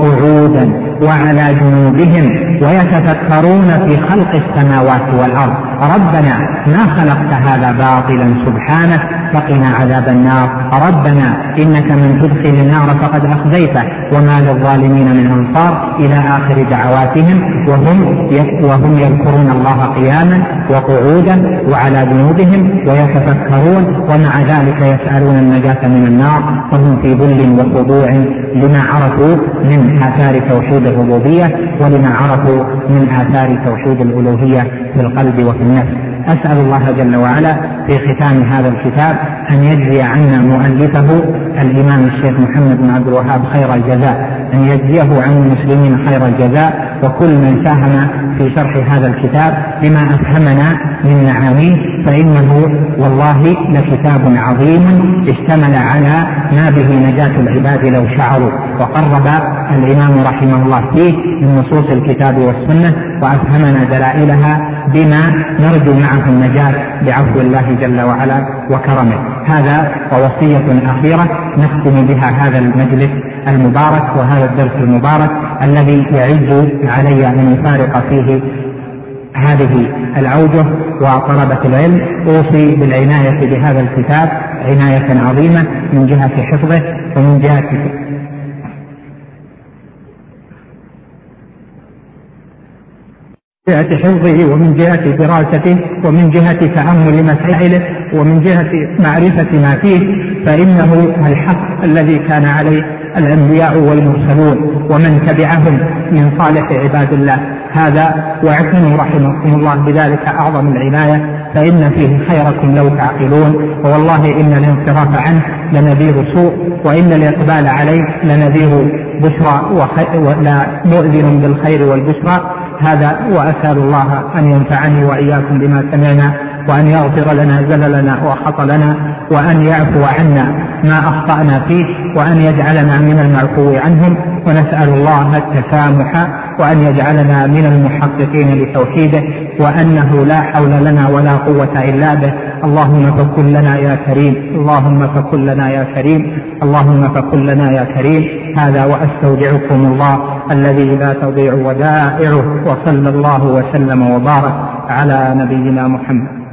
وقعودا وعلى جنوبهم ويتفكرون في خلق السماوات والأرض ربنا ما خلقت هذا باطلا سبحانك فقنا عذاب النار، ربنا إنك من تدخل النار فقد أخزيته وما للظالمين من أنصار، إلى آخر دعواتهم وهم يذكرون الله قياما وقعودا وعلى جنوبهم ويتفكرون، ومع ذلك يسألون النجاة من النار، فهم في ذل وخضوع لما عرفوا من آثار توحيد الربوبية ولما عرفوا من آثار توحيد الألوهية في القلب وفي النفس. أسأل الله جل وعلا في ختام هذا الكتاب أن يجزي عنا مؤلفه الإمام الشيخ محمد بن عبد الوهاب خير الجزاء، أن يجزيه عن المسلمين خير الجزاء، وكل من ساهم في شرح هذا الكتاب بما أفهمنا من معانيه، فإنه والله لكتاب عظيم اشتمل على ما به نجاة العباد لو شعروا، وقرب الإمام رحمه الله فيه من نصوص الكتاب والسنة وأفهمنا دلائلها بما نرجو معه النجاة بعفو الله جل وعلا وكرمه. هذا ووصية أخيرة نختم بها هذا المجلس المبارك وهذا الدرس المبارك الذي يعز علي أن يفارق فيه هذه الأوجه وطلبة العلم. أوصي بالعناية بهذا الكتاب عناية عظيمة من جهة حفظه ومن جهة حفظه ومن جهة دراسته ومن جهة تأمل مسائله ومن جهة معرفة ما فيه، فإنه الحق الذي كان عليه الأنبياء والمرسلون ومن تبعهم من صالح عباد الله. هذا واعتنوا رحمكم الله بذلك أعظم العناية، فإن فيه خيركم لو تعقلون، ووالله إن الانصراف عنه لنذير سوء، وإن الإقبال عليه لنذير بشرى ولا مؤذن بالخير والبشرى. هذا وأسأل الله أن ينفعني وإياكم بما سمعنا، وأن يغفر لنا زللنا وخطلنا، وأن يعفو عنا ما أخطأنا فيه، وأن يجعلنا من المعفو عنهم، ونسأل الله التسامح وأن يجعلنا من المحققين لتوحيده، وأنه لا حول لنا ولا قوة إلا به. اللهم فكن لنا يا كريم، اللهم فكن لنا يا كريم، اللهم فكن لنا يا كريم. هذا وأستودعكم الله الذي لا تضيع ودائعه، وصلى الله وسلم وبارك على نبينا محمد.